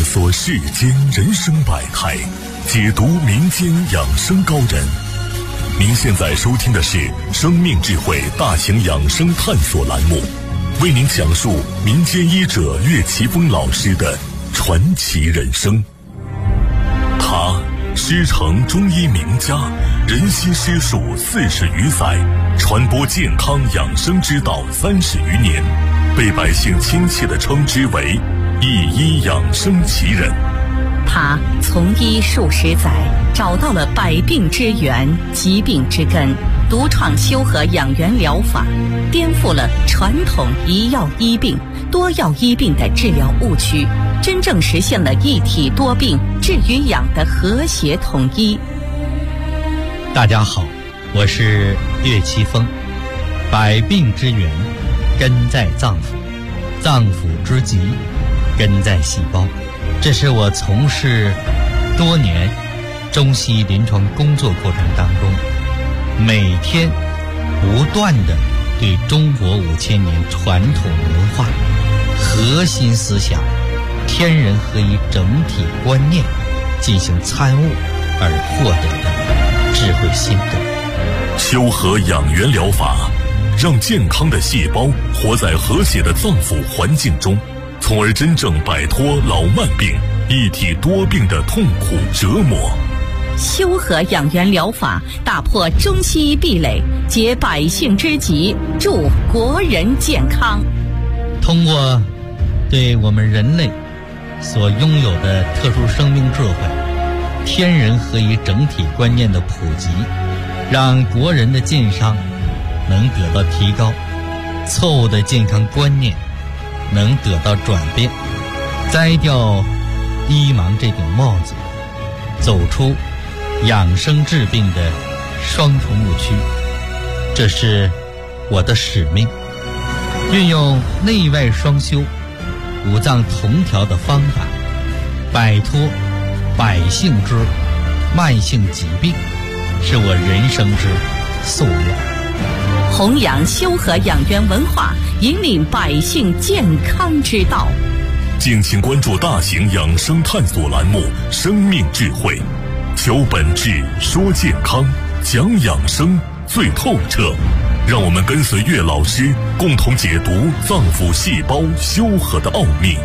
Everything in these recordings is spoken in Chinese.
索世间人生百态，解读民间养生高人。您现在收听的是生命智慧大型养生探索栏目，为您讲述民间医者岳奇峰老师的传奇人生。他师承中医名家，人心师术40余载，传播健康养生之道30余年，被百姓亲切地称之为一医养生奇人。 他从医数十载，找到了百病之源、疾病之根，独创修和养元疗法，颠覆了传统一药医病、多药医病的治疗误区，真正实现了一体多病、治与养的和谐统一。 大家好，我是岳奇峰。百病之源根在脏腑，脏腑之疾根在细胞。这是我从事多年中西医临床工作过程当中，每天不断地对中国5000年传统文化核心思想天人合一整体观念进行参悟而获得的智慧心得。 修和养元疗法让健康的细胞活在和谐的脏腑环境中，从而真正摆脱老慢病、一体多病的痛苦折磨。 修和养元疗法打破中西医壁垒，解百姓之急，助国人健康。 通过对我们人类所拥有的特殊生命智慧、天人合一整体观念的普及，让国人的健康能得到提高，错误的健康观念能得到转变，摘掉医盲这顶帽子，走出养生治病的双重误区。这是我的使命，运用内外双修、五脏同调的方法，摆脱百姓之慢性疾病，是我人生之夙愿。 弘扬修和养元文化，引领百姓健康之道。 敬请关注大型养生探索栏目《生命智慧》，求本质，说健康，讲养生最透彻。让我们跟随岳老师，共同解读脏腑细胞修和的奥秘。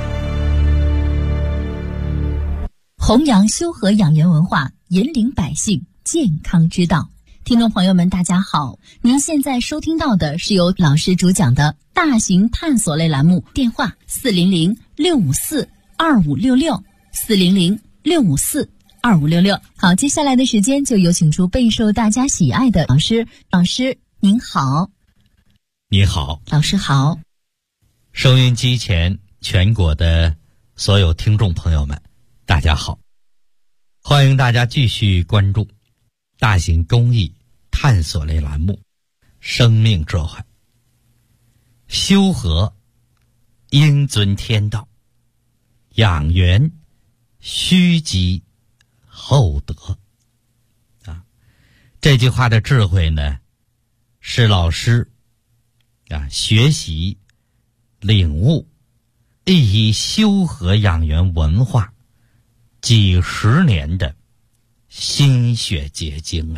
弘扬修和养元文化，引领百姓健康之道。听众朋友们大家好，您现在收听到的是由老师主讲的大型探索类栏目，电话400-654-2566，400-654-2566。好，接下来的时间就有请出备受大家喜爱的老师。老师您好。 你好。 老师好。 收音机前全国的所有听众朋友们大家好，欢迎大家继续关注大型公益探索类栏目《生命智慧》。修和应遵天道，养元须积厚德。这句话的智慧呢，是老师学习领悟一医修和养元文化几十年的心血结晶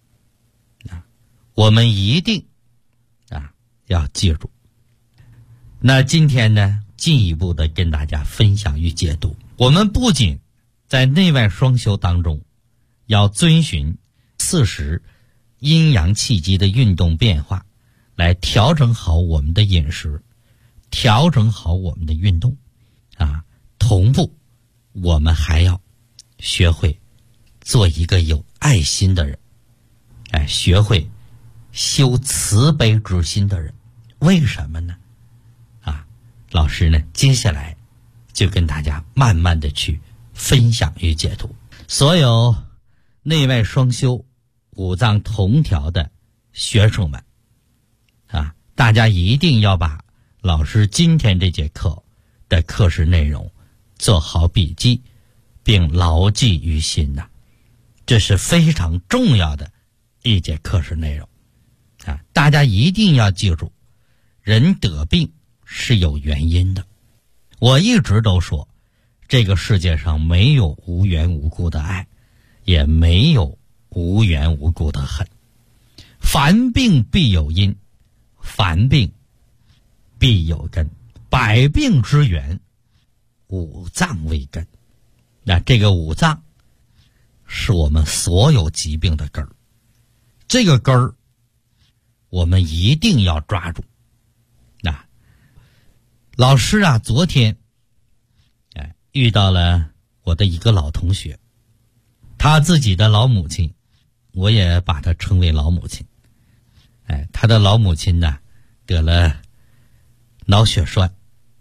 我们一定要记住。那今天呢，进一步的跟大家分享与解读。我们不仅在内外双修当中要遵循40阴阳气机的运动变化，来调整好我们的饮食，调整好我们的运动同步我们还要学会做一个有爱心的人，学会修慈悲之心的人。为什么呢？老师呢，接下来就跟大家慢慢的去分享与解读。所有内外双修、五脏同调的学生们大家一定要把老师今天这节课的课时内容做好笔记，并牢记于心这是非常重要的一节课时内容大家一定要记住，人得病是有原因的。我一直都说， 这个世界上没有无缘无故的爱，也没有无缘无故的恨。凡病必有因，凡病必有根，百病之源，五脏为根。那这个五脏是我们所有疾病的根儿，这个根儿我们一定要抓住。那老师啊，昨天遇到了我的一个老同学，他自己的老母亲，我也把他称为老母亲。他的老母亲呢得了脑血栓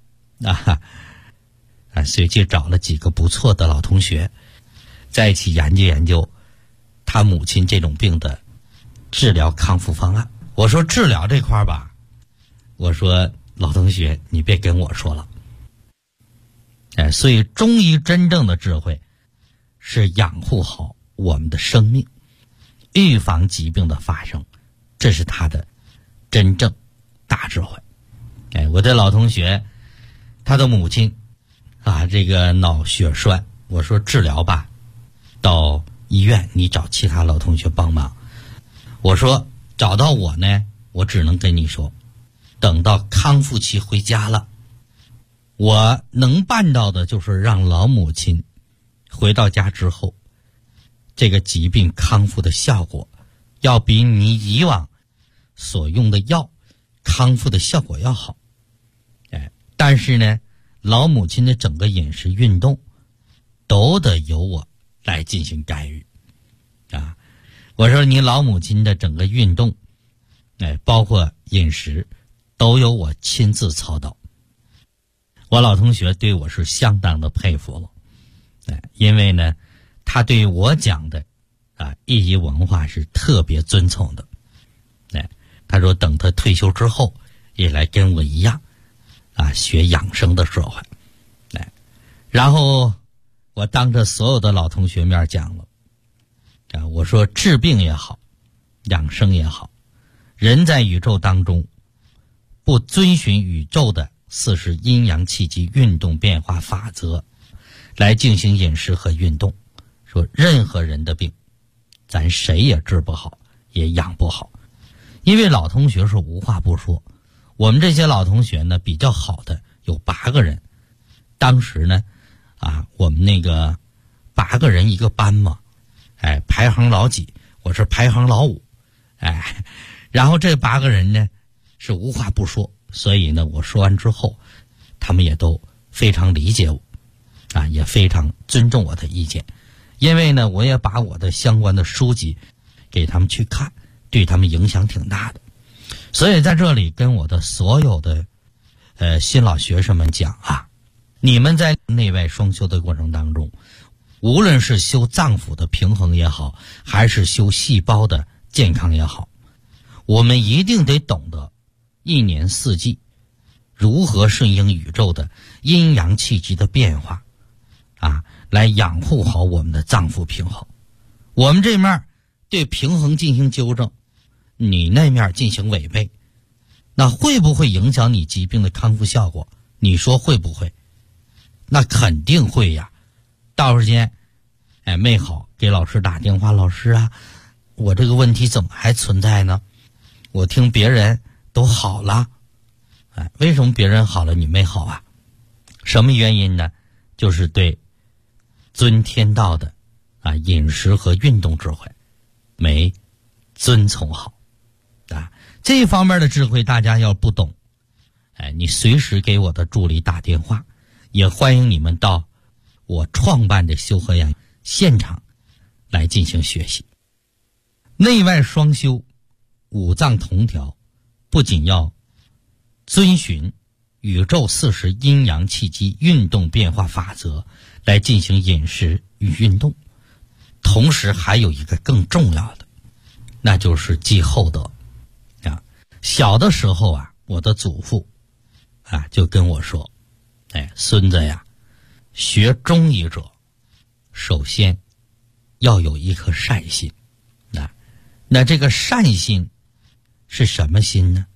随即找了几个不错的老同学在一起研究研究他母亲这种病的治疗康复方案。我说治疗这块吧，我说老同学你别跟我说了。所以中医真正的智慧是养护好我们的生命，预防疾病的发生，这是他的真正大智慧。我的老同学他的母亲这个脑血栓，我说治疗吧，到医院你找其他老同学帮忙。我说找到我呢，我只能跟你说，等到康复期回家了，我能办到的就是让老母亲回到家之后，这个疾病康复的效果要比你以往所用的药康复的效果要好。但是呢，老母亲的整个饮食运动都得由我来进行干预我说你老母亲的整个运动包括饮食都由我亲自操刀。我老同学对我是相当的佩服了因为呢他对我讲的一级文化是特别遵从的他说等他退休之后也来跟我一样学养生的智慧然后我当着所有的老同学面讲了我说治病也好，养生也好，人在宇宙当中不遵循宇宙的40阴阳气机运动变化法则来进行饮食和运动，说任何人的病咱谁也治不好也养不好。因为老同学是无话不说，我们这些老同学呢比较好的有8个人，当时呢我们那个8个人一个班嘛，排行老几，我是排行老5，然后这8个人呢是无话不说，所以呢我说完之后他们也都非常理解我也非常尊重我的意见。因为呢我也把我的相关的书籍给他们去看，对他们影响挺大的。所以在这里跟我的所有的新老学生们讲你们在内外双修的过程当中，无论是修脏腑的平衡也好，还是修细胞的健康也好，我们一定得懂得1年4季如何顺应宇宙的阴阳气机的变化来养护好我们的脏腑平衡。我们这面对平衡进行纠正，你那面进行违背，那会不会影响你疾病的康复效果？你说会不会？那肯定会呀。到时间没好，给老师打电话，老师我这个问题怎么还存在呢？我听别人都好了为什么别人好了你没好什么原因呢？就是对遵天道的饮食和运动智慧没遵从好这方面的智慧大家要不懂你随时给我的助理打电话，也欢迎你们到我创办的修和养现场来进行学习。内外双修，五脏同调，不仅要遵循宇宙40阴阳气机运动变化法则来进行饮食与运动，同时还有一个更重要的，那就是积厚德小的时候我的祖父就跟我说孙子呀，学中医者首先要有一颗善心那这个善心是什么心呢？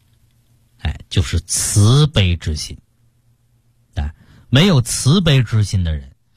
就是慈悲之心没有慈悲之心的人，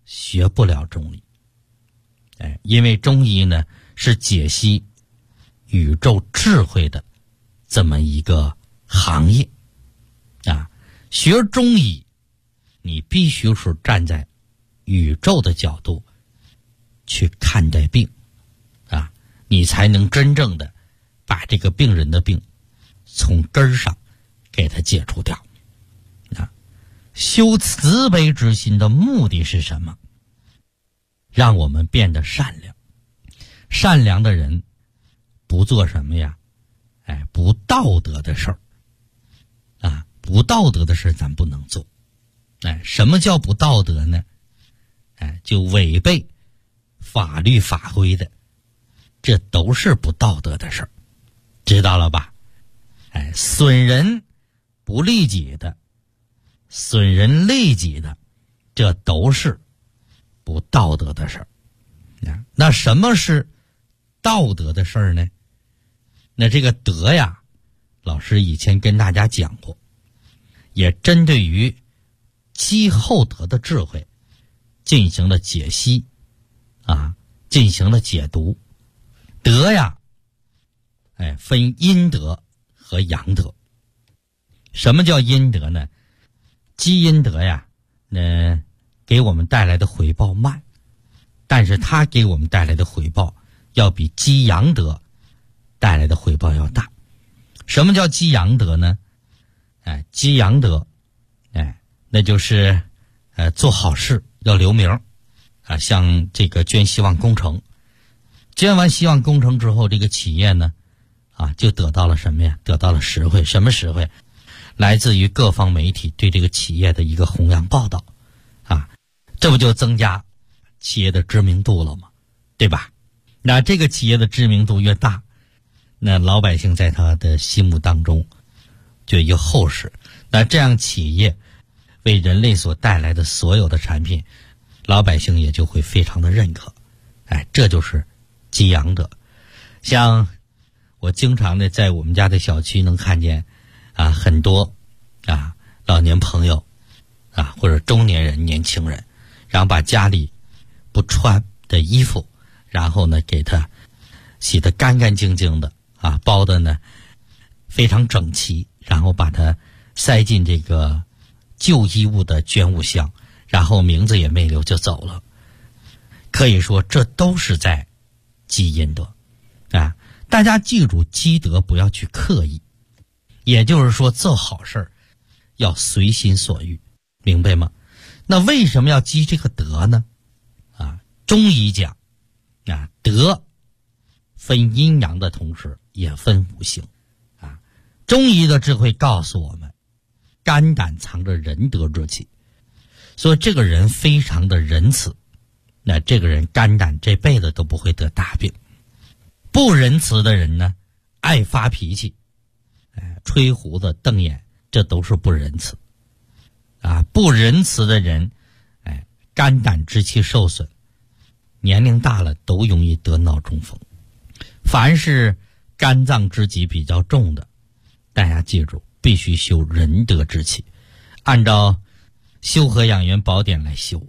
学不了中医。因为中医呢是解析宇宙智慧的这么一个行业啊。学中医，你必须是站在宇宙的角度去看待病啊，你才能真正的把这个病人的病从根儿上给他解除掉啊。修慈悲之心的目的是什么？让我们变得善良。善良的人不做什么呀？不道德的事儿啊，不道德的事咱不能做。什么叫不道德呢？就违背法律法规的，这都是不道德的事儿，知道了吧？损人不利己的，损人利己的，这都是不道德的事儿。那什么是道德的事儿呢？那这个德呀，老师以前跟大家讲过，也针对于积厚德的智慧进行了解析啊，进行了解读。德呀，分阴德和阳德。什么叫阴德呢？积阴德呀，给我们带来的回报慢，但是它给我们带来的回报要比积阳德带来的回报要大。什么叫积阳德呢？积阳德，那就是做好事要留名啊，像这个捐希望工程，捐完希望工程之后，这个企业呢就得到了什么呀？得到了实惠。什么实惠？来自于各方媒体对这个企业的一个弘扬报道啊，这不就增加企业的知名度了吗？对吧？那这个企业的知名度越大，那老百姓在他的心目当中就越厚实。那这样企业为人类所带来的所有的产品，老百姓也就会非常的认可。这就是积阳德。像我经常的在我们家的小区能看见很多老年朋友或者中年人、年轻人，然后把家里不穿的衣服，然后呢给它洗得干干净净的包的呢非常整齐，然后把它塞进这个旧衣物的捐物箱，然后名字也没留就走了。可以说这都是在积阴德大家记住，积德不要去刻意，也就是说做好事要随心所欲，明白吗？那为什么要积这个德呢？中医讲德分阴阳的同时也分五行中医的智慧告诉我们，肝胆藏着仁德之气，所以这个人非常的仁慈，那这个人肝胆这辈子都不会得大病。不仁慈的人呢，爱发脾气，吹胡子瞪眼，这都是不仁慈不仁慈的人肝胆之气受损，年龄大了都容易得脑中风。凡是肝脏之疾比较重的，大家记住必须修仁德之气，按照修和养元宝典来修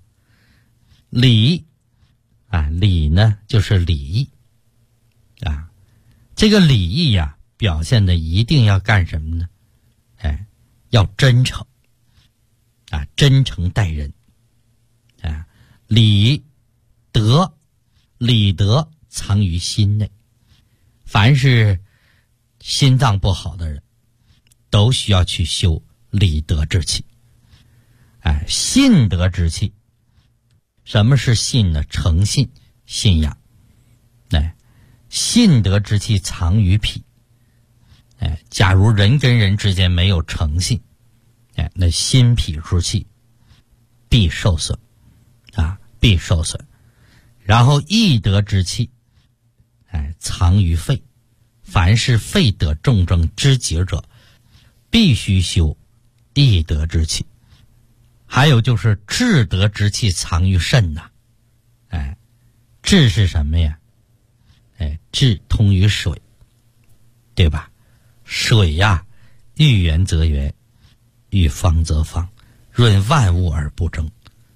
礼礼呢就是礼义这个礼义表现的一定要干什么呢？要真诚真诚待人礼德藏于心内。凡是心脏不好的人都需要去修礼德之气信德之气。什么是信呢？诚信、信仰信德之气藏于脾假如人跟人之间没有诚信那心脾之气必受损必受损。然后义德之气藏于肺，凡是肺得重症之疾者必须修义德之气。还有就是智德之气藏于肾智是什么呀？智通于水，对吧？水遇圆则圆，遇方则方，润万物而不争。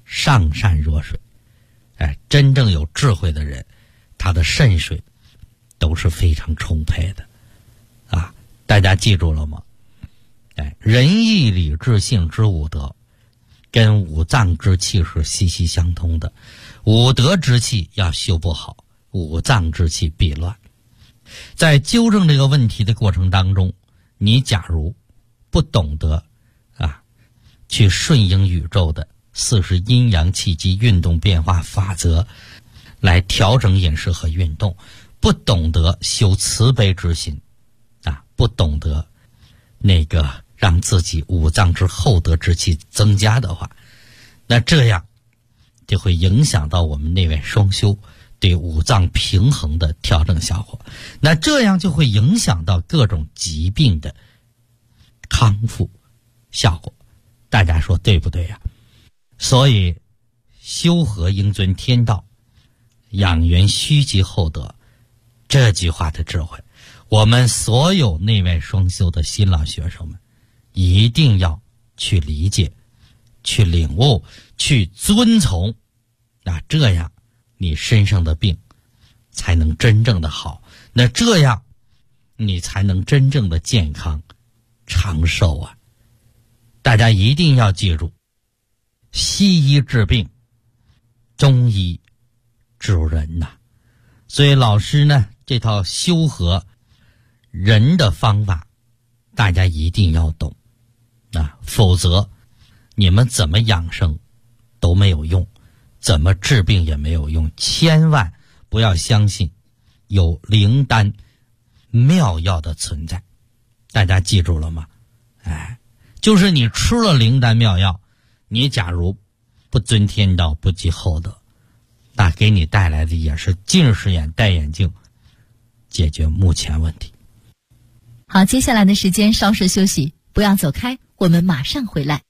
上善若水。真正有智慧的人，他的肾水都是非常充沛的啊！大家记住了吗？仁义礼智信之五德，跟五脏之气是息息相通的。五德之气要修不好，五脏之气必乱。在纠正这个问题的过程当中，你假如不懂得去顺应宇宙的40阴阳气机运动变化法则来调整饮食和运动，不懂得修慈悲之心不懂得让自己五脏之厚德之气增加的话，那这样就会影响到我们内外双修对五脏平衡的调整效果，那这样就会影响到各种疾病的康复效果。大家说对不对呀？所以修和应遵天道，养元虚极厚德，这句话的智慧，我们所有内外双修的新老学生们一定要去理解，去领悟，去遵从。那这样你身上的病才能真正的好，那这样你才能真正的健康长寿啊！大家一定要记住，西医治病，中医治人呐。所以老师呢，这套修和人的方法大家一定要懂否则你们怎么养生都没有用，怎么治病也没有用。千万不要相信有灵丹妙药的存在，大家记住了吗？就是你吃了灵丹妙药，你假如不遵天道，不积厚德，那给你带来的也是近视眼戴眼镜，解决目前问题。 好，接下来的时间稍事休息，不要走开，我们马上回来。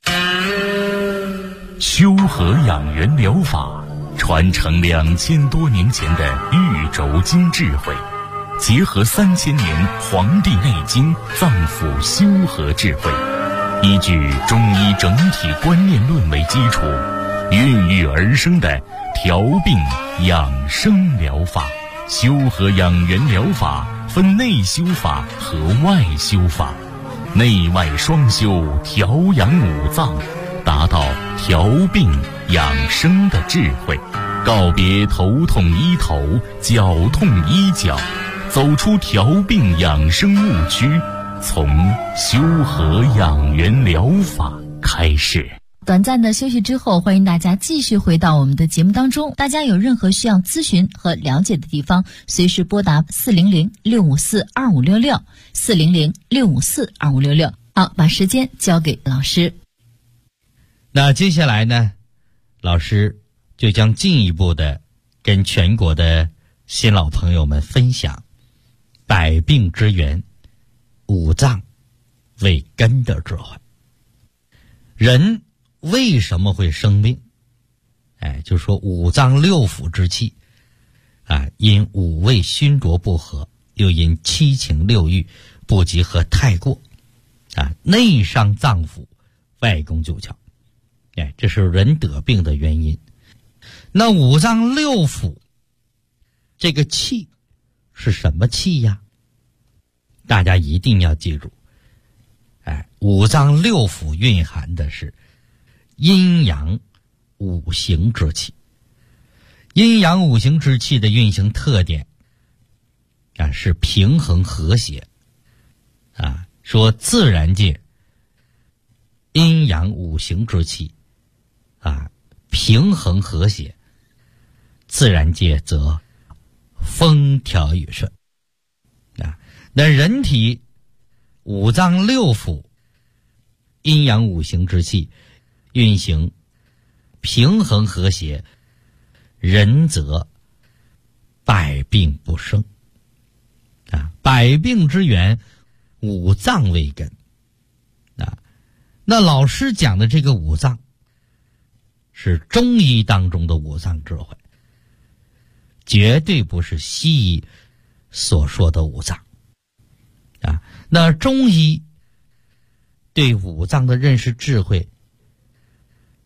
修和养元疗法传承2000多年前的玉轴经智慧，结合3000年《黄帝内经》脏腑修和智慧，依据中医整体观念论为基础，孕育而生的调病养生疗法。修和养元疗法分内修法和外修法，内外双修，调养五脏，达到调病养生的智慧，告别头痛医头，脚痛医脚，走出调病养生误区，从修和养元疗法开始。 短暂的休息之后，欢迎大家继续回到我们的节目当中。大家有任何需要咨询和了解的地方，随时拨打400-654-2566 400-654-2566。好，把时间交给老师。 那接下来呢，老师就将进一步的跟全国的新老朋友们分享百病之源，五脏为根的智慧。人为什么会生病？就说五脏六腑之气因五味熏浊不和，又因七情六欲不及和太过内伤脏腑，外攻九窍，这是人得病的原因。那五脏六腑这个气是什么气呀？大家一定要记住，五脏六腑蕴含的是阴阳五行之气。阴阳五行之气的运行特点是平衡和谐说自然界阴阳五行之气平衡和谐，自然界则风调雨顺那人体五脏六腑阴阳五行之气运行平衡和谐，人则百病不生百病之源，五脏为根那老师讲的这个五脏是中医当中的五脏智慧，绝对不是西医所说的五脏那中医对五脏的认识智慧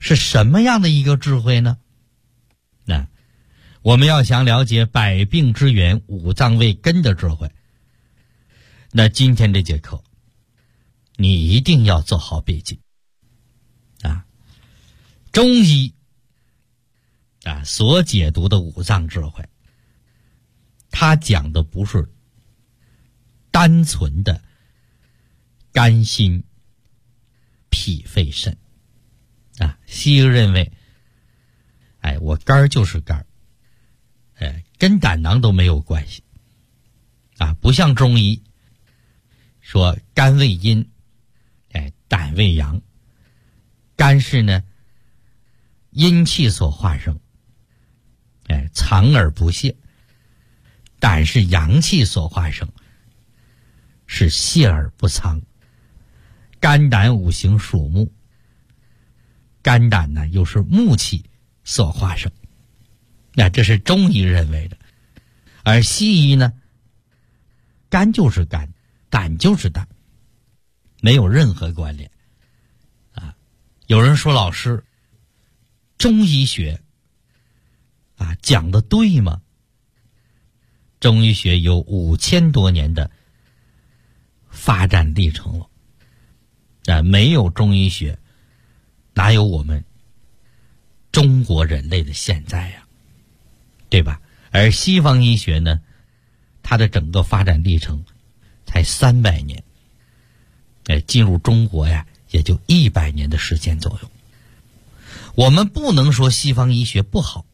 是什么样的一个智慧呢？那我们要想了解百病之源、五脏为根的智慧，那今天这节课你一定要做好笔记啊！中医所解读的五脏智慧，它讲的不是单纯的肝心脾肺肾西医认为我肝儿就是肝儿，跟胆囊都没有关系不像中医说肝为阴，胆为阳。肝是呢阴气所化生，藏而不泄；胆是阳气所化生，是泄而不藏。肝胆五行属木，肝胆呢又是木气所化生，那这是中医认为的。而西医呢，肝就是肝，胆就是胆，没有任何关联有人说老师，中医学讲的对吗？中医学有5000多年的发展历程了没有中医学哪有我们中国人类的现在呀，对吧？而西方医学呢，它的整个发展历程才300年，进入中国呀也就100年的时间左右。我们不能说西方医学不好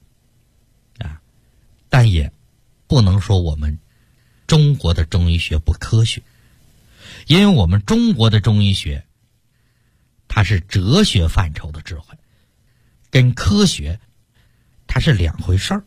但也不能说我们中国的中医学不科学，因为我们中国的中医学它是哲学范畴的智慧，跟科学它是两回事儿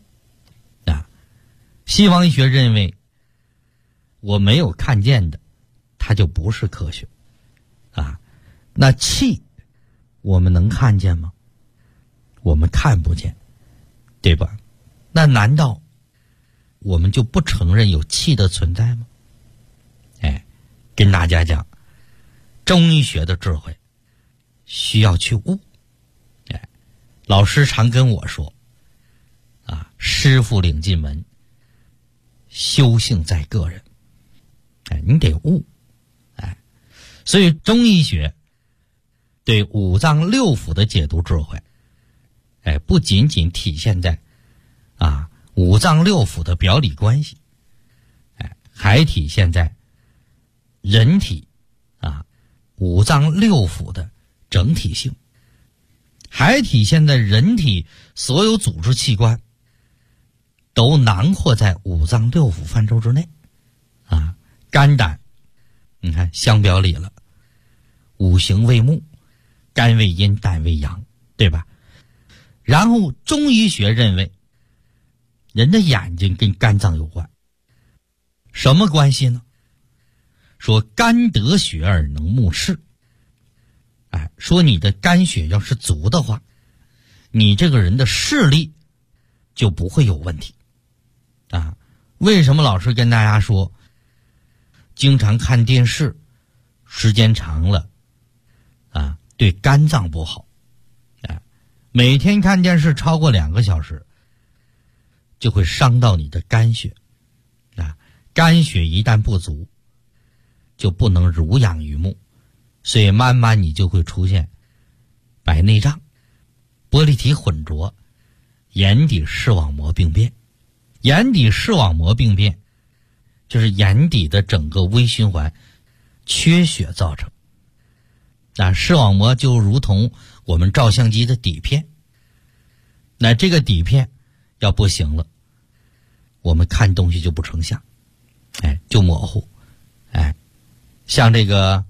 西方医学认为我没有看见的它就不是科学那气我们能看见吗？我们看不见，对吧？那难道我们就不承认有气的存在吗？跟大家讲，中医学的智慧需要去悟。老师常跟我说师傅领进门，修行在个人。你得悟。所以中医学对五脏六腑的解读智慧不仅仅体现在五脏六腑的表里关系，还体现在人体五脏六腑的整体性，还体现在人体所有组织器官都囊括在五脏六腑范畴之内肝胆你看相表里了，五行为木，肝为阴，胆为阳，对吧？然后中医学认为人的眼睛跟肝脏有关，什么关系呢？说肝得血而能目视，说你的肝血要是足的话，你这个人的视力就不会有问题为什么老师跟大家说经常看电视时间长了对肝脏不好每天看电视超过2个小时就会伤到你的肝血肝血一旦不足就不能濡养于目，所以慢慢你就会出现白内障、玻璃体混浊、眼底视网膜病变。眼底视网膜病变就是眼底的整个微循环缺血造成视网膜就如同我们照相机的底片，那这个底片要不行了，我们看东西就不成像就模糊像这个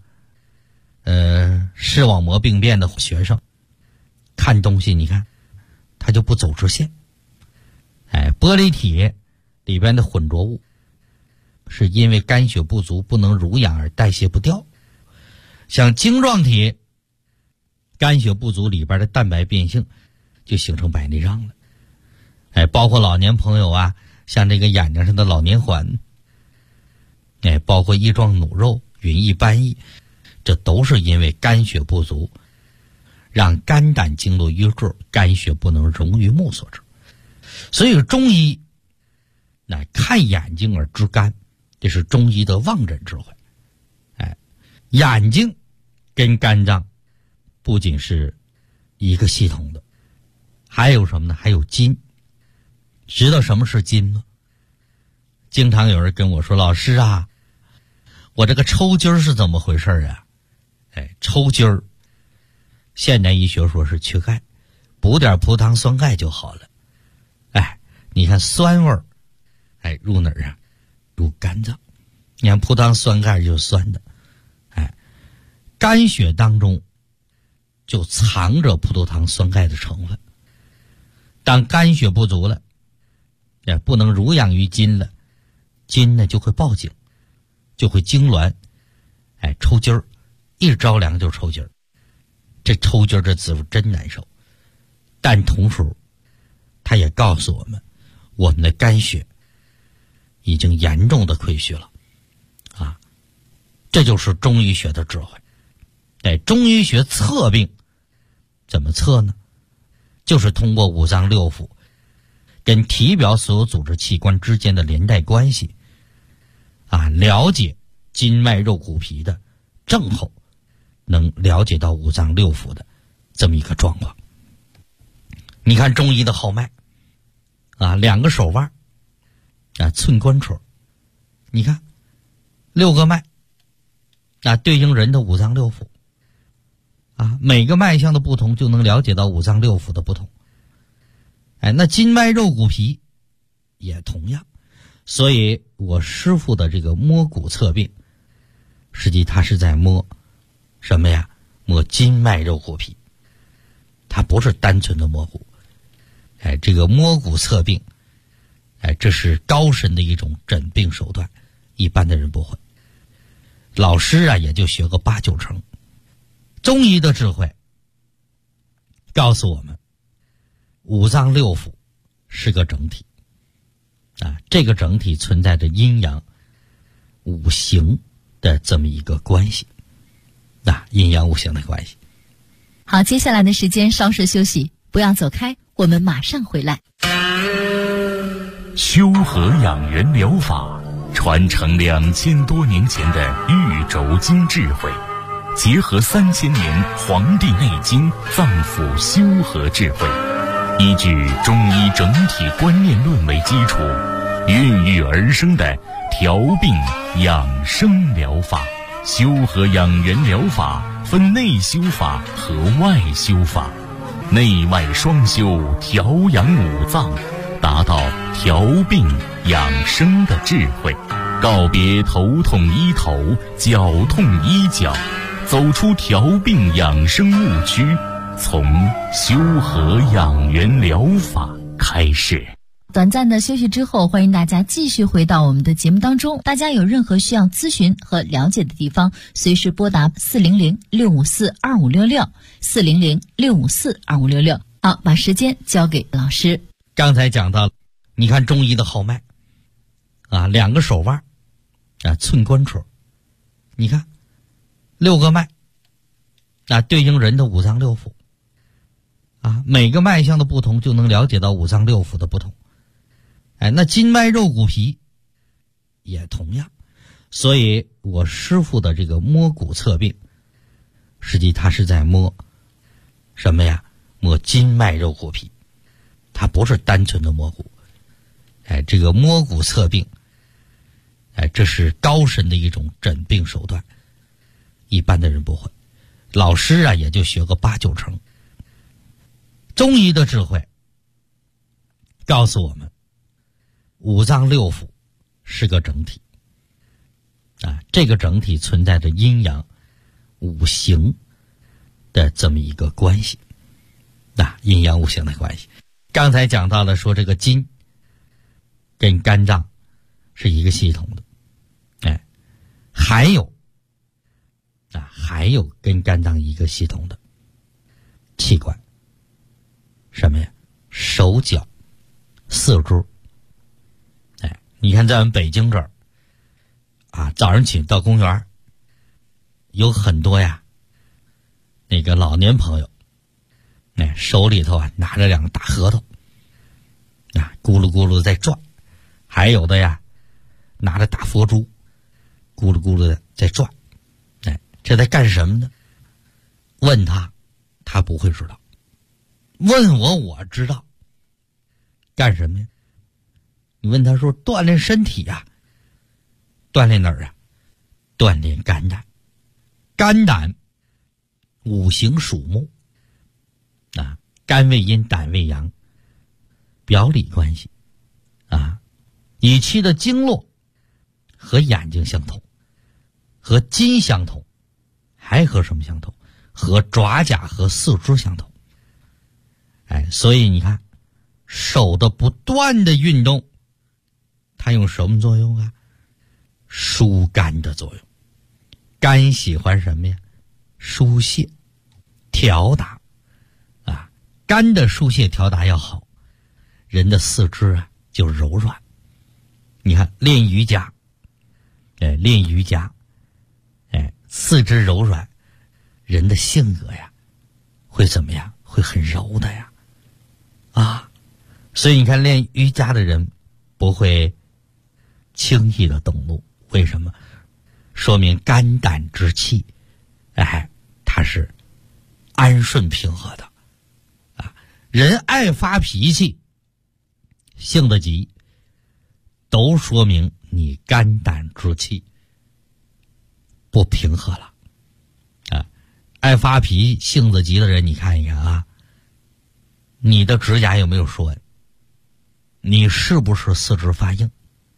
视网膜病变的学生看东西你看他就不走直线玻璃体里边的混浊物是因为肝血不足不能濡养而代谢不掉，像晶状体肝血不足里边的蛋白变性就形成白内障了包括老年朋友像这个眼睛上的老年环包括翼状弩肉、云翳斑翳，这都是因为肝血不足让肝胆经络瘀滞，肝血不能溶于目所致。所以中医乃看眼睛而知肝，这是中医的望诊智慧。眼睛跟肝脏不仅是一个系统的，还有什么呢？还有筋。知道什么是筋吗？经常有人跟我说，老师啊，我这个抽筋是怎么回事啊？抽筋儿，现代医学说是缺钙，补点葡萄糖酸钙就好了。你看酸味儿，入哪儿啊？入肝脏。你看葡萄糖酸钙就是酸的，肝血当中就藏着葡萄糖酸钙的成分。当肝血不足了，不能濡养于筋了，筋呢就会报警，就会痉挛，抽筋儿，一着凉就抽筋儿。这抽筋儿这滋味真难受，但同时它也告诉我们，我们的肝血已经严重的亏虚了这就是中医学的智慧。中医学测病怎么测呢？就是通过五脏六腑跟体表所有组织器官之间的连带关系了解筋脉肉骨皮的症候，能了解到五脏六腑的这么一个状况。你看中医的号脉2个手腕寸关戳，你看6个脉对应人的五脏六腑每个脉象的不同就能了解到五脏六腑的不同。那筋脉肉骨皮也同样。所以我师父的这个摸骨测病，实际他是在摸什么呀？摸筋脉肉骨皮，他不是单纯的摸骨。这个摸骨测病这是高深的一种诊病手段，一般的人不会。老师也就学个8、9成。中医的智慧告诉我们，五脏六腑是个整体这个整体存在着阴阳五行的这么一个关系阴阳五行的关系。 好，接下来的时间稍事休息，不要走开，我们马上回来。 修和养元疗法传承2000多年前的玉轴经智慧，结合3000年《黄帝内经》脏腑修和智慧，依据中医整体观念论为基础，孕育而生的调病养生疗法。修和养元疗法分内修法和外修法，内外双修，调养五脏，达到调病养生的智慧。告别头痛医头，脚痛医脚，走出调病养生误区，从修和养元疗法开始。 短暂的休息之后，欢迎大家继续回到我们的节目当中。大家有任何需要咨询和了解的地方，随时拨打400-654-2566 400-654-2566。好，把时间交给老师。 刚才讲到，你看中医的号脉2个手腕寸关戳，你看6个脉对应人的五脏六腑每个脉象的不同就能了解到五脏六腑的不同。那筋脉肉骨皮也同样。所以我师父的这个摸骨测病，实际他是在摸什么呀？摸筋脉肉骨皮，他不是单纯的摸骨。这个摸骨测病这是高深的一种诊病手段，一般的人不会。老师也就学个8、9成。中医的智慧告诉我们，五脏六腑是个整体这个整体存在着阴阳五行的这么一个关系阴阳五行的关系。刚才讲到了说这个筋跟肝脏是一个系统的还有跟肝脏一个系统的器官，什么呀？手脚四肢。你看在我们北京这儿早上起到公园有很多那个老年朋友手里头拿着2个大核桃，咕噜咕噜在转，还有的拿着大佛珠，咕噜咕噜的在转，这在干什么呢？问他不会知道，问我知道。干什么呀？你问他说锻炼身体锻炼哪儿锻炼肝胆。肝胆五行属木肝为阴，胆为阳，表里关系乙气的经络和眼睛相同，和筋相同，还和什么相同？和爪甲和四肢相同。所以你看手的不断的运动，它用什么作用疏肝的作用。肝喜欢什么呀？疏泄调达肝的疏泄调达要好，人的四肢就柔软。你看练瑜伽四肢柔软，人的性格会怎么样？会很柔的所以你看练瑜伽的人不会轻易的动怒，为什么？说明肝胆之气它是安顺平和的人爱发脾气，性子急，都说明你肝胆之气不平和了爱发脾气性子急的人，你看一看你的指甲有没有说纹？你是不是四肢发硬？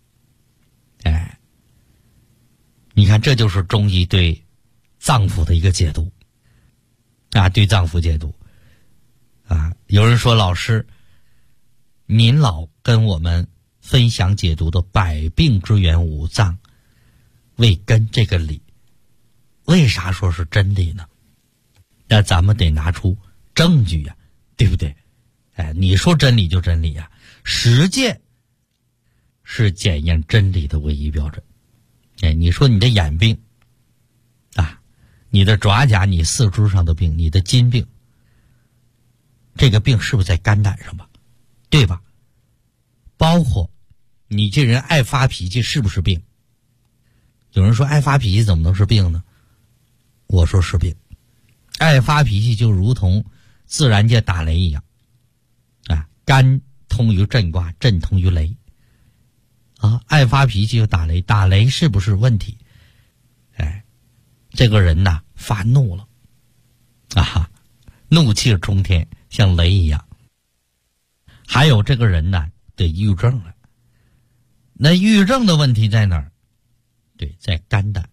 你看这就是中医对脏腑的一个解读对脏腑解读有人说老师您老跟我们分享解读的百病之源五脏为根这个理，为啥说是真理呢？那咱们得拿出证据对不对？你说真理就真理实践是检验真理的唯一标准。你说你的眼病你的爪甲，你四肢上的病，你的筋病，这个病是不是在肝胆上吧？对吧？包括你这人爱发脾气是不是病？有人说爱发脾气怎么能是病呢？我说是病。爱发脾气就如同自然界打雷一样肝通于震卦，震通于雷爱发脾气就打雷，打雷是不是问题？这个人发怒了怒气冲天，像雷一样。还有这个人得抑郁症了。那抑郁症的问题在哪儿？对，在肝胆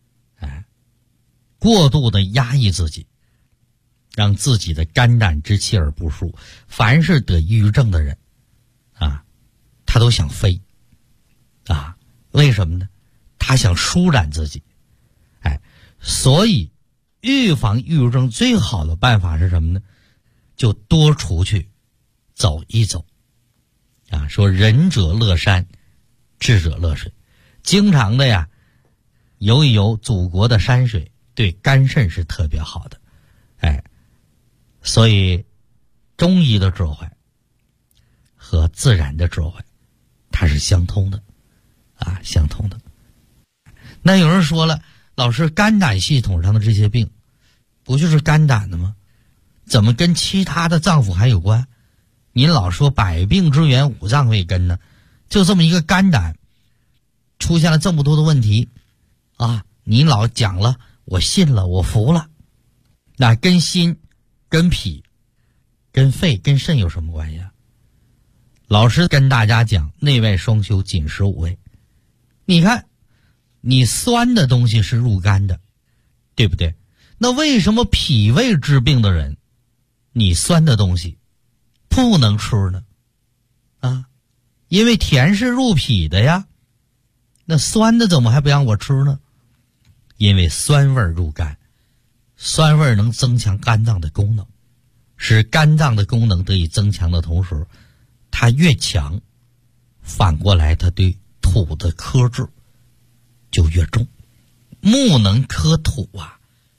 过度的压抑自己，让自己的肝胆之气而不舒。凡是得抑郁症的人他都想飞为什么呢？他想舒展自己所以预防抑郁症最好的办法是什么呢？就多出去走一走说仁者乐山，智者乐水，经常的游一游祖国的山水，对肝肾是特别好的所以中医的智慧和自然的智慧它是相通的相通的。那有人说了，老师肝胆系统上的这些病不就是肝胆的吗？怎么跟其他的脏腑还有关？您老说百病之源五脏为根呢，就这么一个肝胆出现了这么多的问题您老讲了，我信了，我服了。那跟心跟脾跟肺跟肾有什么关系老师跟大家讲内外双修，紧实五味。你看你酸的东西是入肝的，对不对？那为什么脾胃治病的人你酸的东西不能吃呢因为甜是入脾的呀，那酸的怎么还不让我吃呢？因为酸味入肝，酸味能增强肝脏的功能，使肝脏的功能得以增强的同时，它越强，反过来它对土的克制就越重。木能克土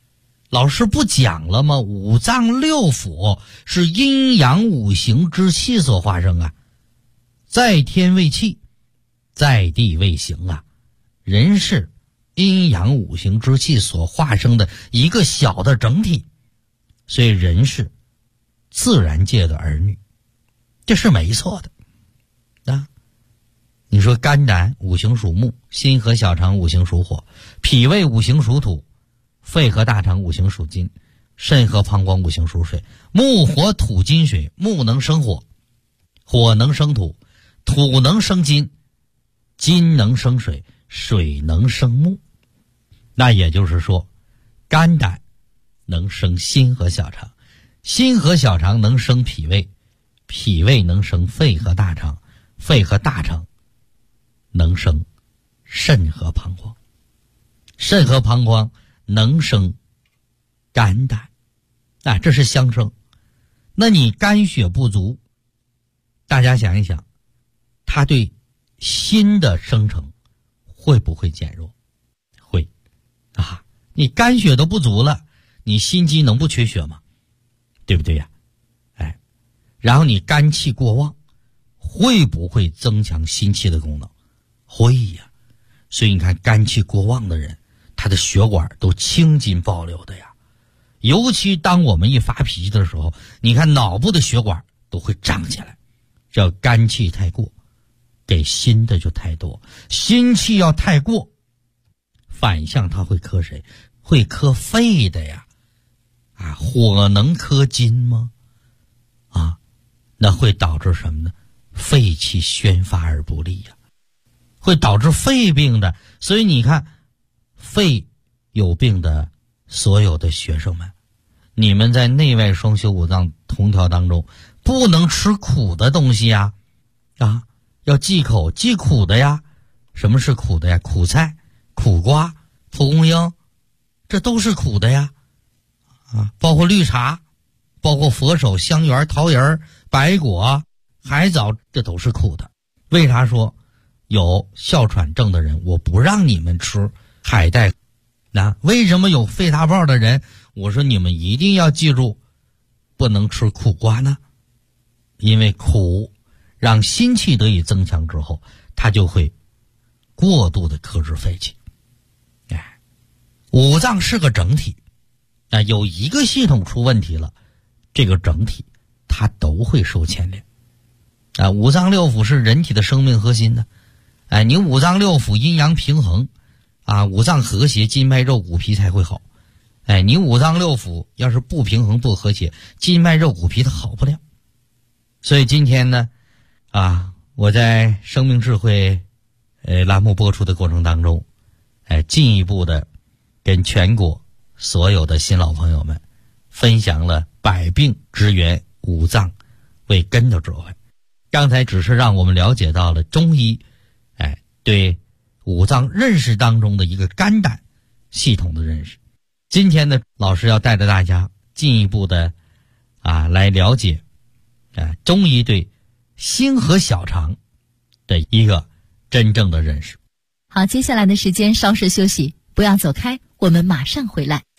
老师不讲了吗？五脏六腑是阴阳五行之气所化生啊，在天为气，在地为形啊。人是阴阳五行之气所化生的一个小的整体，所以人是自然界的儿女，这是没错的啊。你说肝胆五行属木，心和小肠五行属火，脾胃五行属土，肺和大肠五行属金，肾和膀胱五行属水。木火土金水，木能生火，火能生土，土能生金，金能生水，水能生木。那也就是说，肝胆能生心和小肠，心和小肠能生脾胃，脾胃能生肺和大肠，肺和大肠能生肾和膀胱，肾和膀胱能生肝胆啊，这是相生。那你肝血不足，大家想一想，它对心的生成会不会减弱？会啊，你肝血都不足了，你心肌能不缺血吗？对不对呀？哎，然后你肝气过旺，会不会增强心气的功能？会呀。所以你看肝气过旺的人，他的血管都青筋暴流的呀。尤其当我们一发脾气的时候，你看脑部的血管都会胀起来，只要肝气太过，给心的就太多，心气要太过，反向它会克谁？会克肺的呀。啊，火能克金吗？啊，那会导致什么呢？肺气宣发而不利呀，会导致肺病的。所以你看，肺有病的所有的学生们，你们在内外双修五脏同调当中，不能吃苦的东西呀，啊，要忌口忌苦的呀。什么是苦的呀？苦菜、苦瓜、蒲公英，这都是苦的呀。啊，包括绿茶，包括佛手、香橼、桃仁、白果、海藻，这都是苦的。为啥说有哮喘症的人我不让你们吃海带？那为什么有肺大泡的人我说你们一定要记住不能吃苦瓜呢？因为苦让心气得以增强之后，它就会过度的克制肺气。哎，五脏是个整体，有一个系统出问题了，这个整体它都会受牵连。五脏六腑是人体的生命核心的。你五脏六腑阴阳平衡，五脏和谐，筋脉肉骨皮才会好。你五脏六腑要是不平衡不和谐，筋脉肉骨皮它好不了。所以今天呢，我在生命智慧栏目播出的过程当中，进一步的跟全国所有的新老朋友们分享了百病之源五脏为根的智慧。刚才只是让我们了解到了中医对五脏认识当中的一个肝胆系统的认识。今天呢，老师要带着大家进一步的来了解中医对心和小肠的一个真正的认识。 好，接下来的时间稍事休息，不要走开，我们马上回来。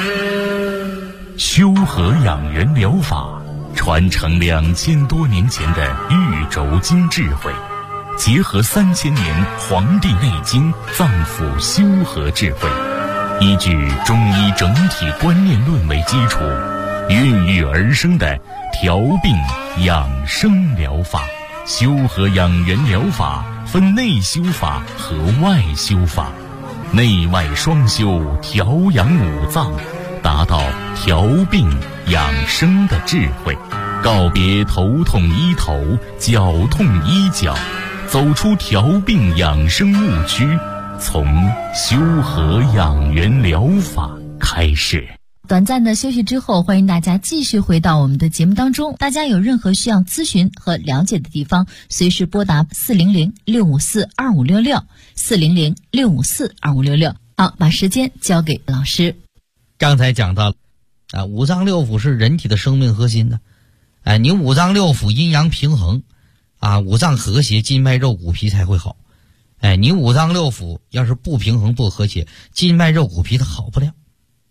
修和养元疗法传承2000多年前的玉轴经智慧，结合3000年《黄帝内经》脏腑修和智慧，依据中医整体观念论为基础，孕育而生的调病养生疗法。修和养元疗法分内修法和外修法，内外双修，调养五脏，达到调病养生的智慧。告别头痛医头，脚痛医脚，走出调病养生误区，从修和养元疗法开始。 短暂的休息之后，欢迎大家继续回到我们的节目当中。大家有任何需要咨询和了解的地方，随时拨打400-654-2566 400-654-2566。好，把时间交给老师。 刚才讲到五脏六腑是人体的生命核心的。你五脏六腑阴阳平衡，五脏和谐，筋脉肉骨皮才会好。你五脏六腑要是不平衡不和谐，筋脉肉骨皮它好不了。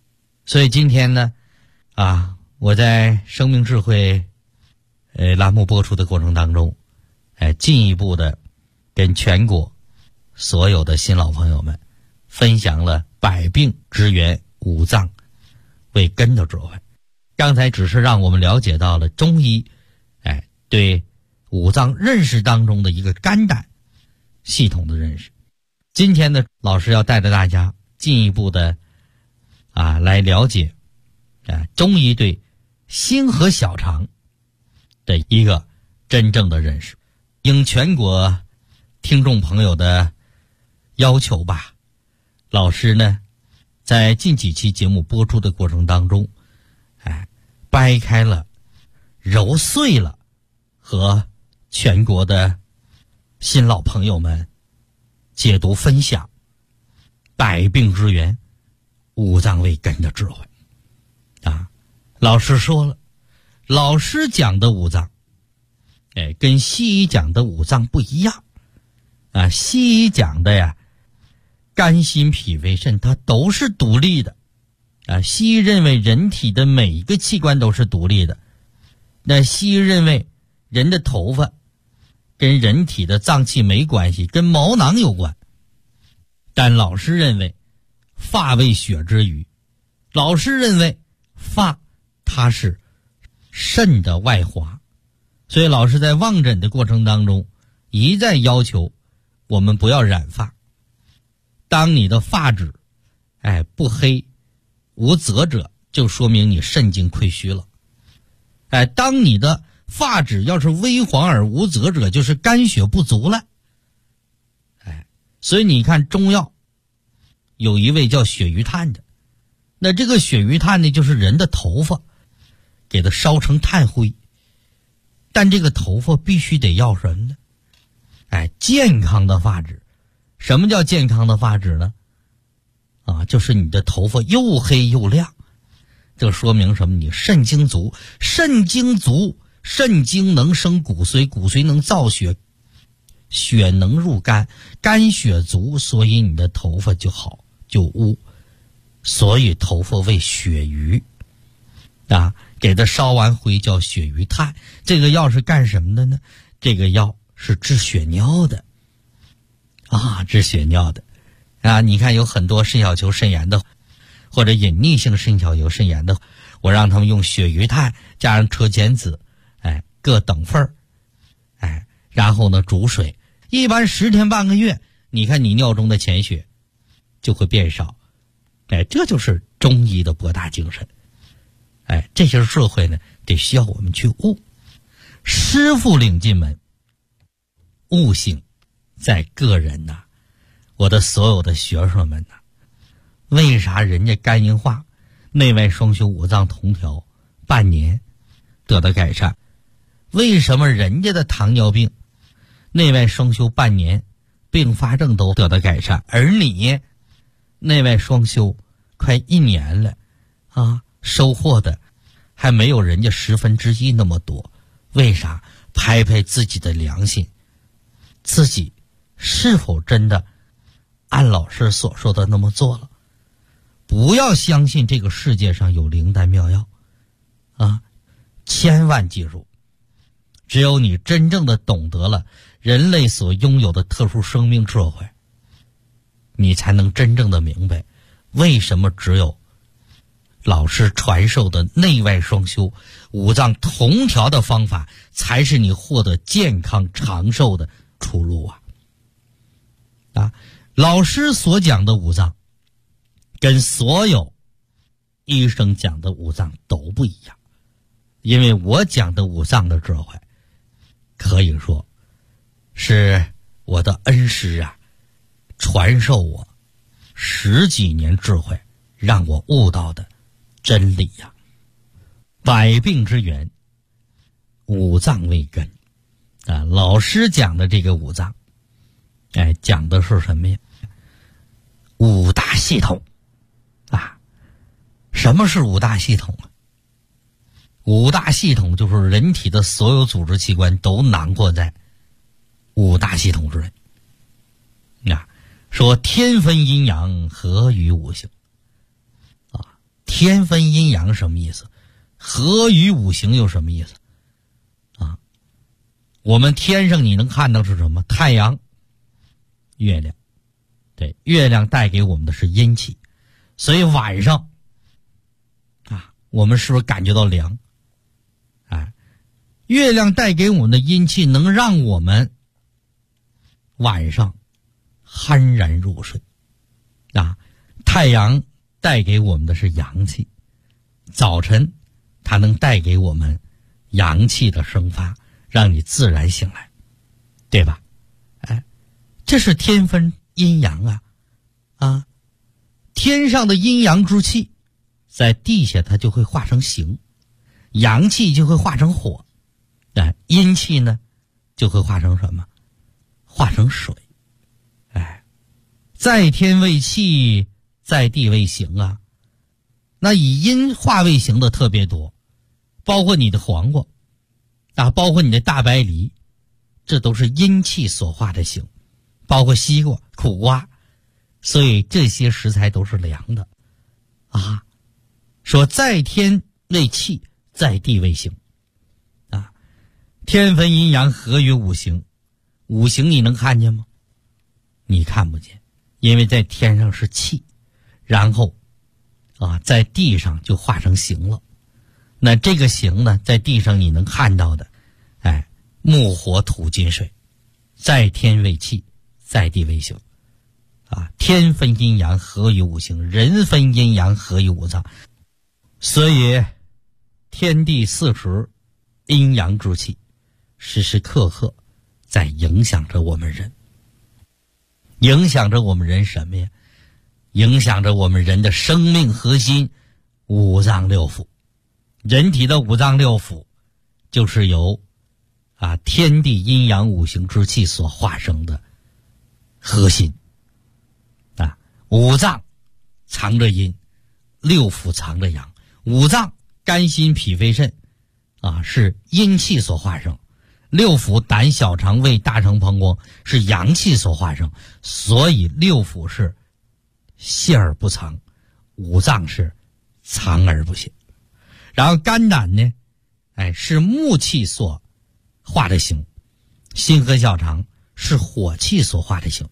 所以今天呢，我在生命智慧栏目播出的过程当中，进一步的跟全国所有的新老朋友们分享了百病之源五脏为根的智慧。刚才只是让我们了解到了中医对五脏认识当中的一个肝胆系统的认识。今天呢，老师要带着大家进一步的来了解中医对心和小肠的一个真正的认识。应全国听众朋友的要求吧，老师呢在近几期节目播出的过程当中掰开了揉碎了和全国的新老朋友们解读分享百病之源五脏为根的智慧老师说了，老师讲的五脏跟西医讲的五脏不一样西医讲的呀肝心脾肺肾它都是独立的西医认为人体的每一个器官都是独立的，那西医认为人的头发跟人体的脏器没关系，跟毛囊有关。但老师认为发为血之余，老师认为发它是肾的外华，所以老师在望诊的过程当中一再要求我们不要染发。当你的发质不黑无泽者，就说明你肾经亏虚了。当你的发质要是微黄而无泽者，就是肝血不足了。所以你看中药有一味叫血鱼炭的，那这个血鱼炭呢，就是人的头发给它烧成炭灰，但这个头发必须得要什么呢？健康的发质。什么叫健康的发质呢？就是你的头发又黑又亮，这说明什么？你肾精足，肾精足，肾精能生骨髓，骨髓能造血，血能入肝，肝血足，所以你的头发就好就乌，所以头发为血鱼给它烧完灰叫血鱼炭。这个药是干什么的呢？这个药是治血尿的治血尿的你看有很多肾小球肾炎的或者隐匿性肾小球肾炎的，我让他们用血鱼炭加上车前子各等份然后呢煮水，一般10天半个月，你看你尿中的潜血就会变少。这就是中医的博大精深。这些智慧呢得需要我们去悟。师傅领进门，悟性在个人我的所有的学生们为啥人家肝硬化内外双修五脏同调半年得到改善？为什么人家的糖尿病内外双修半年并发症都得到改善，而你内外双修快1年了收获的还没有人家1/10那么多？为啥？拍拍自己的良心，自己是否真的按老师所说的那么做了？不要相信这个世界上有灵丹妙药千万记住，只有你真正的懂得了人类所拥有的特殊生命智慧，你才能真正的明白为什么只有老师传授的内外双修五脏同调的方法才是你获得健康长寿的出路老师所讲的五脏跟所有医生讲的五脏都不一样，因为我讲的五脏的智慧可以说是我的恩师传授我10几年智慧，让我悟到的真理百病之源五脏为根老师讲的这个五脏讲的是什么呀？五大系统什么是五大系统五大系统就是人体的所有组织器官都囊括在五大系统之内说天分阴阳合于五行天分阴阳什么意思？合于五行又什么意思？啊，我们天上你能看到是什么？太阳、月亮。对，月亮带给我们的是阴气，所以晚上啊，我们是不是感觉到凉？哎，月亮带给我们的阴气能让我们晚上酣然入睡啊。太阳带给我们的是阳气，早晨它能带给我们阳气的生发，让你自然醒来，对吧？哎，这是天分阴阳啊，天上的阴阳之气在地下它就会化成形，阳气就会化成火，阴气呢就会化成什么？化成水。哎，在天为气，在地为形啊。那以阴化为形的特别多，包括你的黄瓜啊，包括你的大白梨，这都是阴气所化的形，包括西瓜、苦瓜，所以这些食材都是凉的啊。说在天为气，在地为形啊。天分阴阳，合于五行。五行你能看见吗？你看不见，因为在天上是气，然后在地上就化成形了。那这个形呢，在地上你能看到的，木火土金水，在天为气，在地为形啊。天分阴阳，合于五行；人分阴阳，合于五脏。所以天地四时，阴阳之气时时刻刻在影响着我们人。影响着我们人什么呀？影响着我们人的生命核心，五脏六腑。人体的五脏六腑就是由天地阴阳五行之气所化生的核心啊。五脏藏着阴，六腑藏着阳。五脏肝心脾肺肾是阴气所化生，六腑胆小肠胃大肠膀胱是阳气所化生，所以六腑是泄而不藏，五脏是藏而不泄。然后肝胆呢，是木气所化的形，心和小肠是火气所化的形，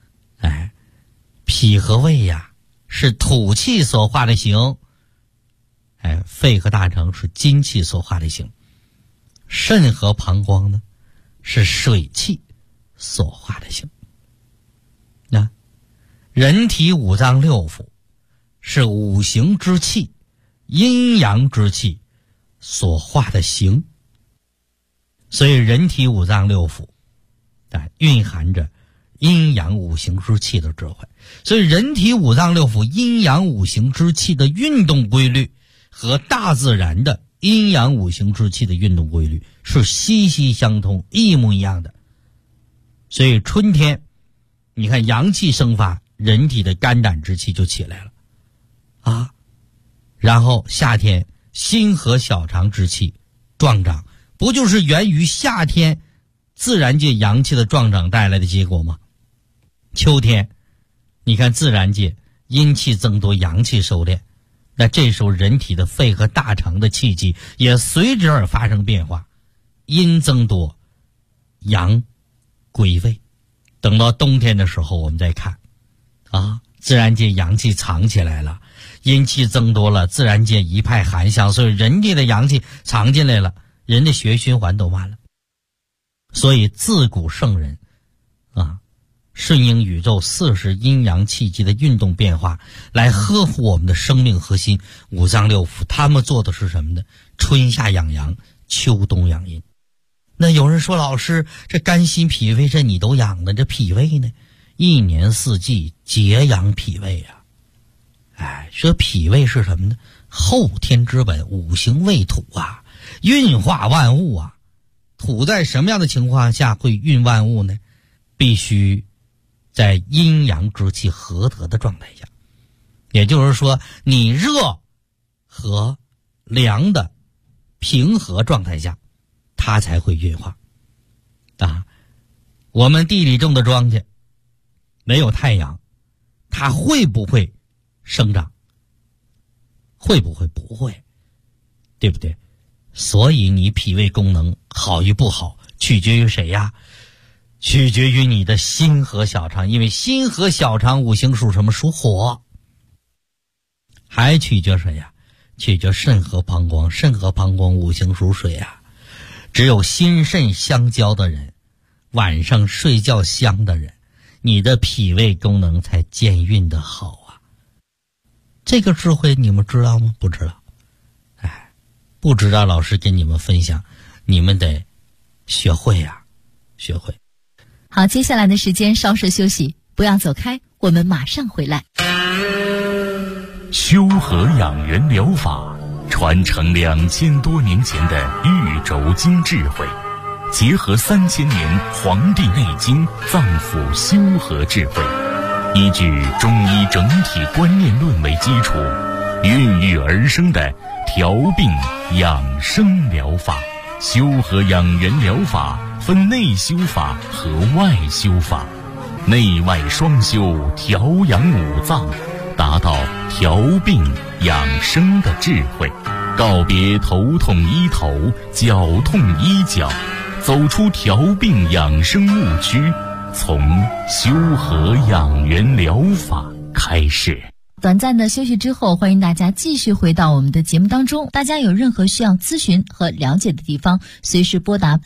脾和胃是土气所化的形，肺和大肠是金气所化的形，肾和膀胱呢是水气所化的形。那人体五脏六腑是五行之气、阴阳之气所化的形，所以人体五脏六腑蕴含着阴阳五行之气的智慧。所以人体五脏六腑阴阳五行之气的运动规律和大自然的阴阳五行之气的运动规律是息息相通，一模一样的。所以春天你看阳气生发，人体的肝胆之气就起来了然后夏天心和小肠之气壮长，不就是源于夏天自然界阳气的壮长带来的结果吗？秋天你看自然界阴气增多，阳气收敛，那这时候人体的肺和大肠的气机也随之而发生变化，阴增多，阳归位。等到冬天的时候我们再看自然界阳气藏起来了，阴气增多了，自然界一派寒象，所以人体的阳气藏进来了，人的血液循环都慢了。所以自古圣人顺应宇宙40阴阳气机的运动变化，来呵护我们的生命核心五脏六腑。他们做的是什么呢？春夏养阳，秋冬养阴。那有人说，老师，这肝心脾肺肾你都养了，这脾胃呢？一年四季节养脾胃说脾胃是什么呢？后天之本，五行为土运化万物土在什么样的情况下会运万物呢？必须在阴阳之气合得的状态下，也就是说你热和凉的平和状态下，它才会运化我们地里种的庄稼没有太阳，它会不会生长？ 会不会？不会，对不对？所以你脾胃功能好与不好，取决于谁呀？取决于你的心和小肠，因为心和小肠五行属什么？属火。还取决谁呀？取决肾和膀胱，肾和膀胱五行属水啊。只有心肾相交的人，晚上睡觉香的人，你的脾胃功能才健运的好啊。这个智慧你们知道吗？不知道。不知道，老师跟你们分享，你们得学会呀，学会。 好，接下来的时间稍事休息，不要走开，我们马上回来。 修和养元疗法传承2000多年前的玉轴经智慧，结合3000年《黄帝内经》脏腑修和智慧，依据中医整体观念论为基础，孕育而生的调病养生疗法。修和养元疗法分内修法和外修法，内外双修，调养五脏，达到调病养生的智慧，告别头痛医头，脚痛医脚，走出调病养生误区，从修和养元疗法开始。 短暂的休息之后，欢迎大家继续回到我们的节目当中。大家有任何需要咨询和了解的地方，随时拨打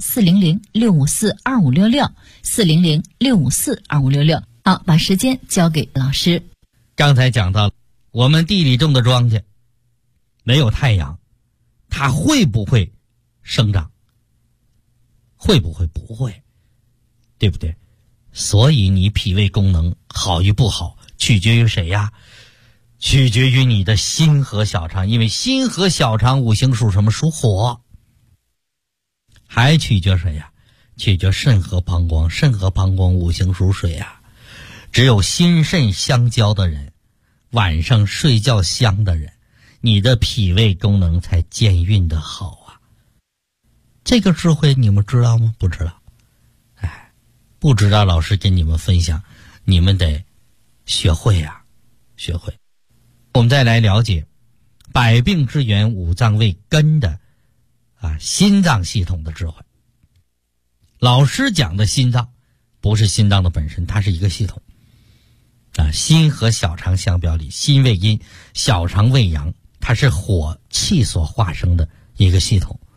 400-654-2566，400-654-2566。好，把时间交给老师。 刚才讲到，我们地里种的庄稼没有太阳，它会不会生长？会不会？不会，对不对？所以你脾胃功能好与不好，取决于谁呀？取决于你的心和小肠，因为心和小肠五行属什么？属火。还取决谁呀？取决肾和膀胱，肾和膀胱五行属水啊。只有心肾相交的人，晚上睡觉香的人，你的脾胃功能才健运的好啊。这个智慧你们知道吗？不知道。不知道，老师跟你们分享，你们得学会呀，学会。我们再来了解百病之源五脏为根的心脏系统的智慧。老师讲的心脏不是心脏的本身，它是一个系统心和小肠相表里，心为阴，小肠为阳，它是火气所化生的一个系统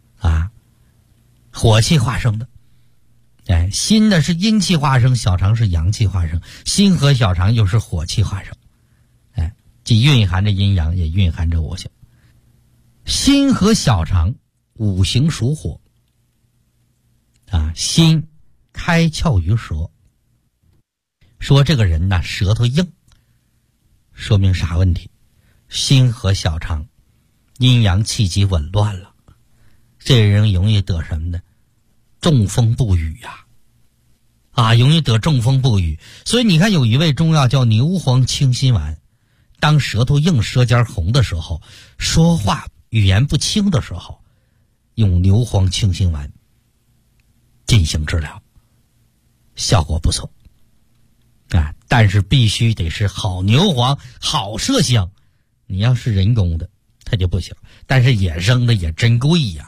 火气化生的。心呢是阴气化生，小肠是阳气化生，心和小肠又是火气化生，既蕴含着阴阳，也蕴含着五行。心和小肠五行属火心开窍于舌，说这个人呢舌头硬，说明啥问题？心和小肠阴阳气机紊乱了，这人容易得什么呢？中风不语容易得中风不语。所以你看有一味中药叫牛黄清心丸，当舌头硬舌尖红的时候，说话语言不清的时候，用牛黄清心丸进行治疗，效果不错但是必须得是好牛黄，好麝香。你要是人工的它就不行，但是野生的也真贵呀。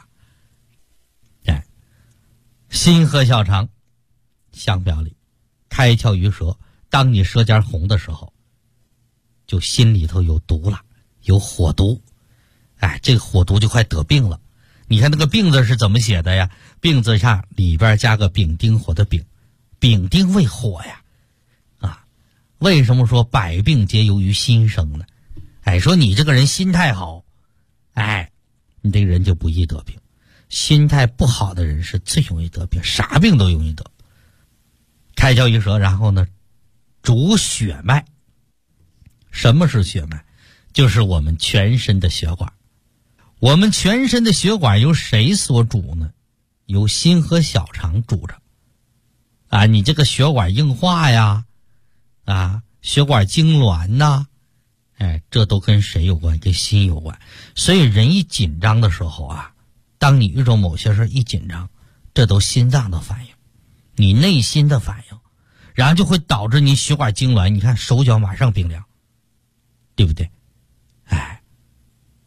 心和小肠相表里，开窍于舌，当你舌尖红的时候，就心里头有毒了，有火毒。这个火毒就快得病了。你看那个病字是怎么写的呀？病字上里边加个丙丁火的丙，丙丁为火呀。为什么说百病皆由于心生呢？说你这个人心态好，你这个人就不易得病。心态不好的人是最容易得病，啥病都容易得。开窍于舌，然后呢主血脉。什么是血脉？就是我们全身的血管。我们全身的血管由谁所主呢？由心和小肠主着。你这个血管硬化呀，血管痉挛呐，这都跟谁有关？跟心有关。所以人一紧张的时候当你遇到某些事一紧张，这都心脏的反应，你内心的反应，然后就会导致你血管痉挛。你看手脚马上冰凉，对不对？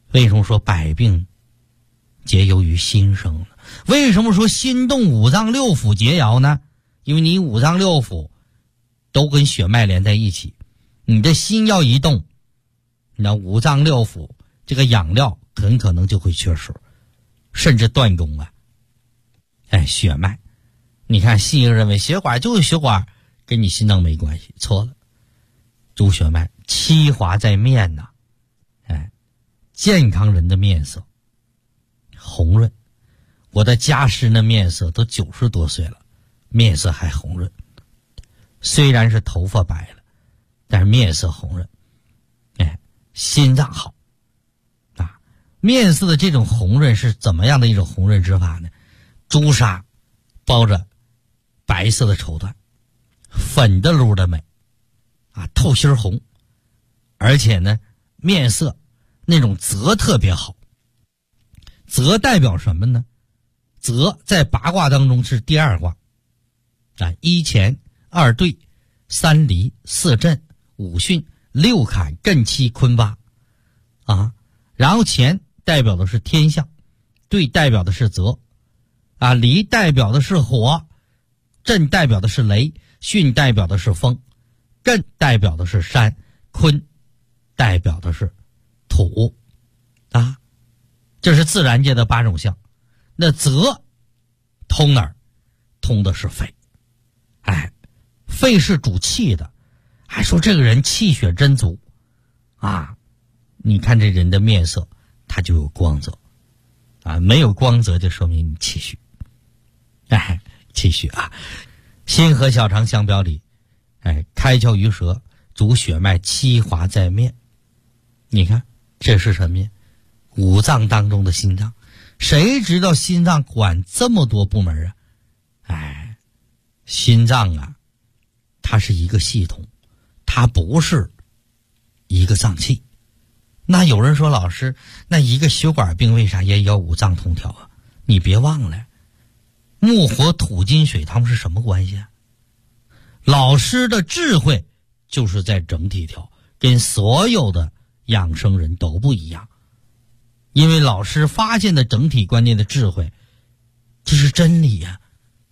为什么说百病皆由于心生呢？为什么说心动五脏六腑皆摇呢？因为你五脏六腑都跟血脉连在一起，你的心要一动，那五脏六腑这个养料很可能就会缺失，甚至断供啊。血脉，你看西医认为血管就是血管，跟你心脏没关系，错了。主血脉七华在面呐，健康人的面色红润。我的家师的面色都90多岁了，面色还红润。虽然是头发白了，但是面色红润。心脏好啊。面色的这种红润是怎么样的一种红润之法呢？朱砂包着白色的绸缎，粉的噜的美啊，透心红。而且呢，面色那种泽特别好。泽代表什么呢？泽在八卦当中是第二卦啊，一乾二兑三离四震五巽六坎艮七坤八啊。然后乾代表的是天象，兑代表的是泽啊，离代表的是火，震代表的是雷，巽代表的是风，艮代表的是山，坤代表的是土啊。这是自然界的8种象。那泽通哪儿？通的是肺。肺是主气的，还说这个人气血真足啊。你看这人的面色，他就有光泽啊，没有光泽就说明你气虚。气虚啊。心和小肠相表里，开窍于舌，主血脉七华在面。你看这是什么呀？五脏当中的心脏。谁知道心脏管这么多部门啊？心脏啊，它是一个系统，它不是一个脏器。那有人说，老师，那一个血管病为啥也要五脏通调啊？你别忘了，木火土金水它们是什么关系啊？老师的智慧就是在整体调，跟所有的养生人都不一样。因为老师发现的整体观念的智慧，这是真理呀！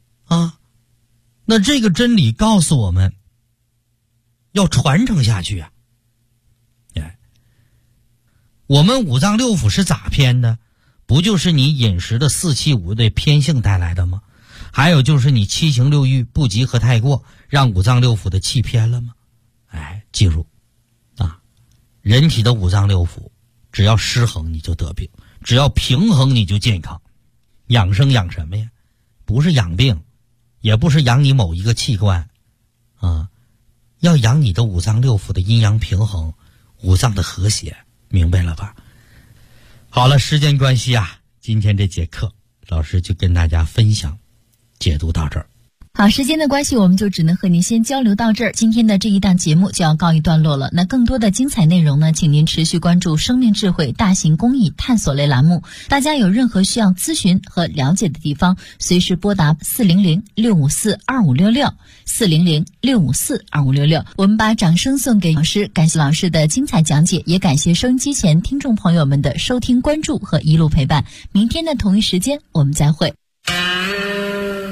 那这个真理告诉我们，要传承下去啊！我们五脏六腑是咋偏的？不就是你饮食的4气5对偏性带来的吗？还有就是你7情6欲不及和太过，让五脏六腑的气偏了吗？记住啊，人体的五脏六腑只要失衡你就得病，只要平衡你就健康。养生养什么呀？不是养病，也不是养你某一个器官啊，要养你的五脏六腑的阴阳平衡，五脏的和谐，明白了吧？好了，时间关系啊，今天这节课老师就跟大家分享解读到这儿。 好，时间的关系，我们就只能和您先交流到这儿。今天的这一档节目就要告一段落了。那更多的精彩内容呢，请您持续关注生命智慧大型公益探索类栏目。大家有任何需要咨询和了解的地方，随时拨打400-654-2566 400-654-2566。我们把掌声送给老师，感谢老师的精彩讲解，也感谢收音机前听众朋友们的收听关注和一路陪伴。明天的同一时间我们再会。